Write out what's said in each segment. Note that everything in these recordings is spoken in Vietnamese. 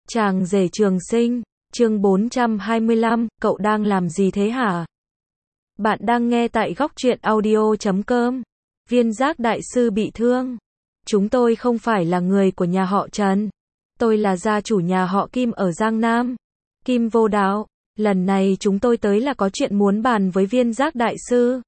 Chàng rể trường sinh, chương 425, cậu đang làm gì thế hả? Bạn đang nghe tại góc truyện audio.com. Viên Giác đại sư bị thương. Chúng tôi không phải là người của nhà họ Trần. Tôi là gia chủ nhà họ Kim ở Giang Nam. Kim Vô Đạo, lần này chúng tôi tới là có chuyện muốn bàn với Viên Giác đại sư.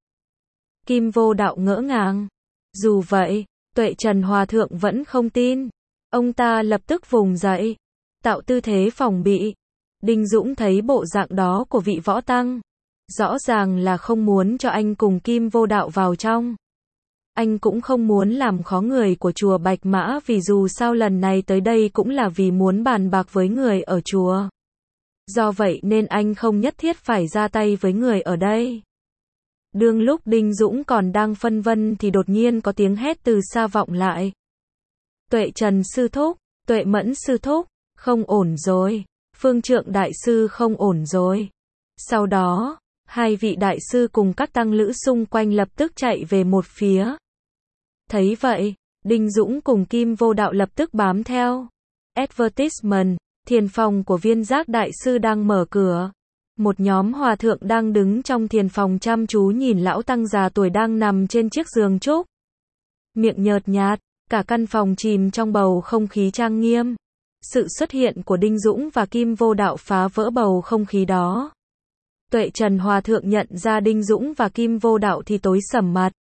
Kim Vô Đạo ngỡ ngàng. Dù vậy, Tuệ Trần Hòa Thượng vẫn không tin. Ông ta lập tức vùng dậy, tạo tư thế phòng bị. Đinh Dũng thấy bộ dạng đó của vị võ tăng, rõ ràng là không muốn cho anh cùng Kim Vô Đạo vào trong. Anh cũng không muốn làm khó người của chùa Bạch Mã, vì dù sao lần này tới đây cũng là vì muốn bàn bạc với người ở chùa. Do vậy nên anh không nhất thiết phải ra tay với người ở đây. Đương lúc Đinh Dũng còn đang phân vân thì đột nhiên có tiếng hét từ xa vọng lại. Tuệ Trần sư thúc, Tuệ Mẫn sư thúc, không ổn rồi. Phương Trượng đại sư không ổn rồi. Sau đó, hai vị đại sư cùng các tăng lữ xung quanh lập tức chạy về một phía. Thấy vậy, Đinh Dũng cùng Kim Vô Đạo lập tức bám theo. Advertisement, thiền phòng của Viên Giác đại sư đang mở cửa. Một nhóm hòa thượng đang đứng trong thiền phòng chăm chú nhìn lão tăng già tuổi đang nằm trên chiếc giường trúc. Miệng nhợt nhạt, cả căn phòng chìm trong bầu không khí trang nghiêm. Sự xuất hiện của Đinh Dũng và Kim Vô Đạo phá vỡ bầu không khí đó. Tuệ Trần Hòa Thượng nhận ra Đinh Dũng và Kim Vô Đạo thì tối sầm mặt.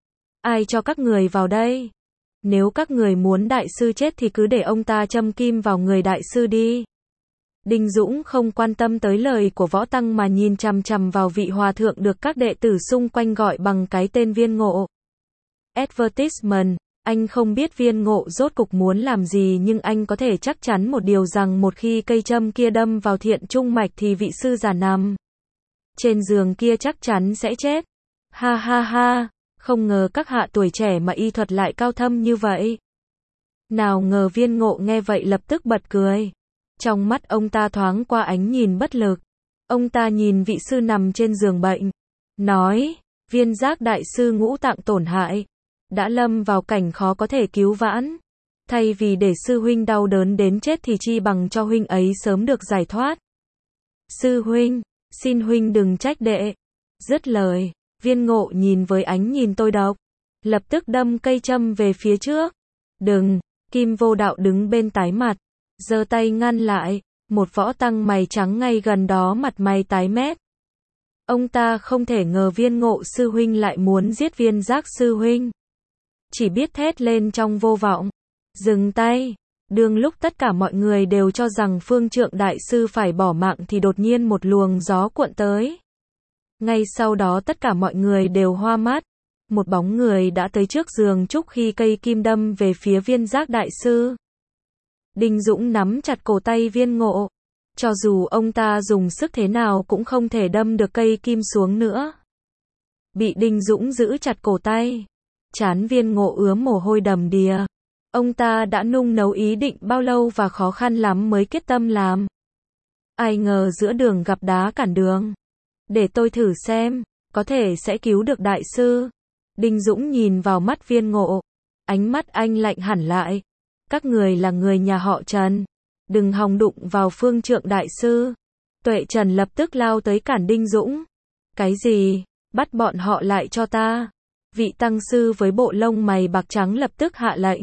Ai cho các người vào đây? Nếu các người muốn đại sư chết thì cứ để ông ta châm kim vào người đại sư đi. Đinh Dũng không quan tâm tới lời của võ tăng mà nhìn chằm chằm vào vị hòa thượng được các đệ tử xung quanh gọi bằng cái tên Viên Ngộ. Advertisement. Anh không biết Viên Ngộ rốt cục muốn làm gì, nhưng anh có thể chắc chắn một điều rằng một khi cây châm kia đâm vào thiện trung mạch thì vị sư già nằm trên giường kia chắc chắn sẽ chết. Ha ha ha, không ngờ các hạ tuổi trẻ mà y thuật lại cao thâm như vậy. Nào ngờ Viên Ngộ nghe vậy lập tức bật cười. Trong mắt ông ta thoáng qua ánh nhìn bất lực. Ông ta nhìn vị sư nằm trên giường bệnh, nói, Viên Giác đại sư ngũ tạng tổn hại, đã lâm vào cảnh khó có thể cứu vãn. Thay vì để sư huynh đau đớn đến chết thì chi bằng cho huynh ấy sớm được giải thoát. Sư huynh, xin huynh đừng trách đệ. Dứt lời, Viên Ngộ nhìn với ánh nhìn tôi độc, lập tức đâm cây châm về phía trước. Đừng, Kim Vô Đạo đứng bên tái mặt, giơ tay ngăn lại. Một võ tăng mày trắng ngay gần đó mặt mày tái mét. Ông ta không thể ngờ Viên Ngộ sư huynh lại muốn giết Viên Giác sư huynh. Chỉ biết thét lên trong vô vọng. Dừng tay. Đương lúc tất cả mọi người đều cho rằng Phương Trượng đại sư phải bỏ mạng thì đột nhiên một luồng gió cuộn tới. Ngay sau đó tất cả mọi người đều hoa mắt. Một bóng người đã tới trước giường trúc khi cây kim đâm về phía Viên Giác đại sư. Đinh Dũng nắm chặt cổ tay Viên Ngộ. Cho dù ông ta dùng sức thế nào cũng không thể đâm được cây kim xuống nữa. Bị Đinh Dũng giữ chặt cổ tay, trán Viên Ngộ ướm mồ hôi đầm đìa. Ông ta đã nung nấu ý định bao lâu và khó khăn lắm mới quyết tâm làm. Ai ngờ giữa đường gặp đá cản đường. Để tôi thử xem, có thể sẽ cứu được đại sư. Đinh Dũng nhìn vào mắt Viên Ngộ. Ánh mắt anh lạnh hẳn lại. Các người là người nhà họ Trần. Đừng hòng đụng vào Phương Trượng đại sư. Tuệ Trần lập tức lao tới cản Đinh Dũng. Cái gì? Bắt bọn họ lại cho ta. Vị tăng sư với bộ lông mày bạc trắng lập tức hạ lệnh.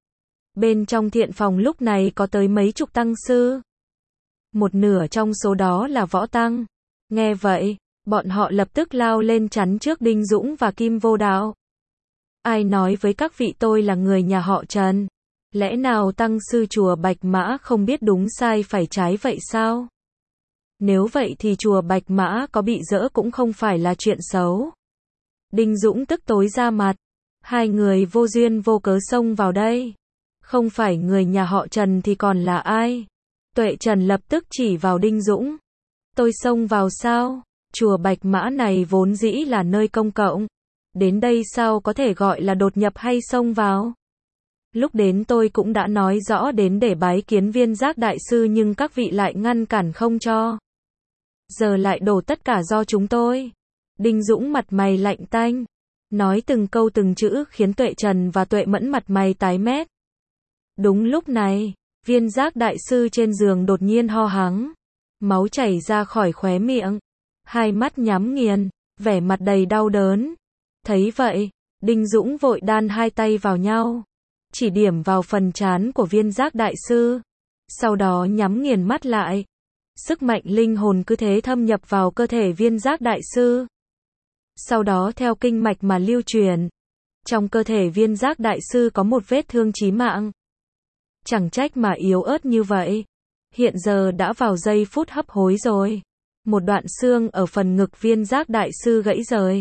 Bên trong thiện phòng lúc này có tới mấy chục tăng sư. Một nửa trong số đó là võ tăng. Nghe vậy, bọn họ lập tức lao lên chắn trước Đinh Dũng và Kim Vô Đạo. Ai nói với các vị tôi là người nhà họ Trần? Lẽ nào tăng sư chùa Bạch Mã không biết đúng sai phải trái vậy sao? Nếu vậy thì chùa Bạch Mã có bị dỡ cũng không phải là chuyện xấu. Đinh Dũng tức tối ra mặt. Hai người vô duyên vô cớ xông vào đây. Không phải người nhà họ Trần thì còn là ai? Tuệ Trần lập tức chỉ vào Đinh Dũng. Tôi xông vào sao? Chùa Bạch Mã này vốn dĩ là nơi công cộng. Đến đây sao có thể gọi là đột nhập hay xông vào? Lúc đến tôi cũng đã nói rõ đến để bái kiến Viên Giác đại sư nhưng các vị lại ngăn cản không cho. Giờ lại đổ tất cả do chúng tôi. Đinh Dũng mặt mày lạnh tanh, nói từng câu từng chữ khiến Tuệ Trần và Tuệ Mẫn mặt mày tái mét. Đúng lúc này, Viên Giác đại sư trên giường đột nhiên ho hắng. Máu chảy ra khỏi khóe miệng. Hai mắt nhắm nghiền, vẻ mặt đầy đau đớn. Thấy vậy, Đinh Dũng vội đan hai tay vào nhau, chỉ điểm vào phần trán của Viên Giác đại sư. Sau đó nhắm nghiền mắt lại. Sức mạnh linh hồn cứ thế thâm nhập vào cơ thể Viên Giác đại sư. Sau đó theo kinh mạch mà lưu truyền. Trong cơ thể Viên Giác đại sư có một vết thương chí mạng. Chẳng trách mà yếu ớt như vậy. Hiện giờ đã vào giây phút hấp hối rồi. Một đoạn xương ở phần ngực Viên Giác đại sư gãy rời.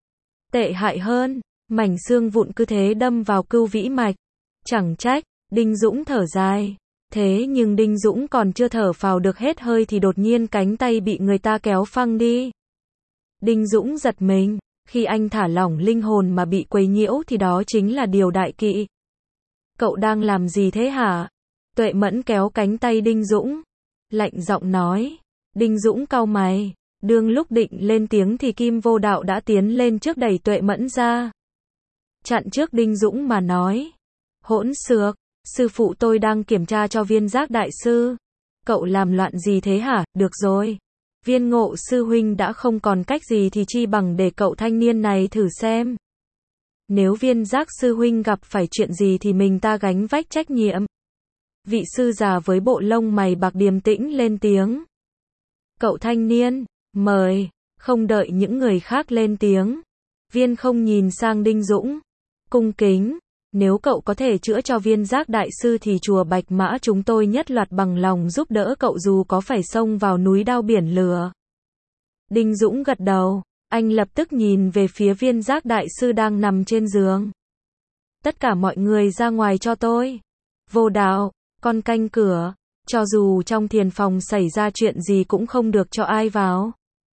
Tệ hại hơn, mảnh xương vụn cứ thế đâm vào cưu vĩ mạch. Chẳng trách, Đinh Dũng thở dài. Thế nhưng Đinh Dũng còn chưa thở phào được hết hơi thì đột nhiên cánh tay bị người ta kéo phăng đi. Đinh Dũng giật mình, khi anh thả lỏng linh hồn mà bị quấy nhiễu thì đó chính là điều đại kỵ. Cậu đang làm gì thế hả? Tuệ Mẫn kéo cánh tay Đinh Dũng, lạnh giọng nói. Đinh Dũng cau mày, đương lúc định lên tiếng thì Kim Vô Đạo đã tiến lên trước đẩy Tuệ Mẫn ra. Chặn trước Đinh Dũng mà nói. Hỗn xược, sư phụ tôi đang kiểm tra cho Viên Giác đại sư. Cậu làm loạn gì thế hả? Được rồi. Viên Ngộ sư huynh đã không còn cách gì thì chi bằng để cậu thanh niên này thử xem. Nếu Viên Giác sư huynh gặp phải chuyện gì thì mình ta gánh vách trách nhiệm. Vị sư già với bộ lông mày bạc điềm tĩnh lên tiếng. Cậu thanh niên, mời. Không đợi những người khác lên tiếng, Viên không nhìn sang Đinh Dũng. Cung kính, nếu cậu có thể chữa cho Viên Giác đại sư thì chùa Bạch Mã chúng tôi nhất loạt bằng lòng giúp đỡ cậu dù có phải xông vào núi đao biển lửa. Đinh Dũng gật đầu, anh lập tức nhìn về phía Viên Giác đại sư đang nằm trên giường. Tất cả mọi người ra ngoài cho tôi. Vô Đạo, con canh cửa, cho dù trong thiền phòng xảy ra chuyện gì cũng không được cho ai vào.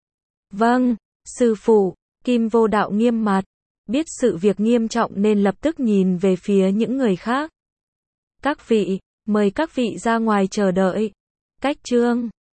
Vâng, sư phụ. Kim Vô Đạo nghiêm mặt, biết sự việc nghiêm trọng nên lập tức nhìn về phía những người khác. Các vị, mời các vị ra ngoài chờ đợi. Cách chương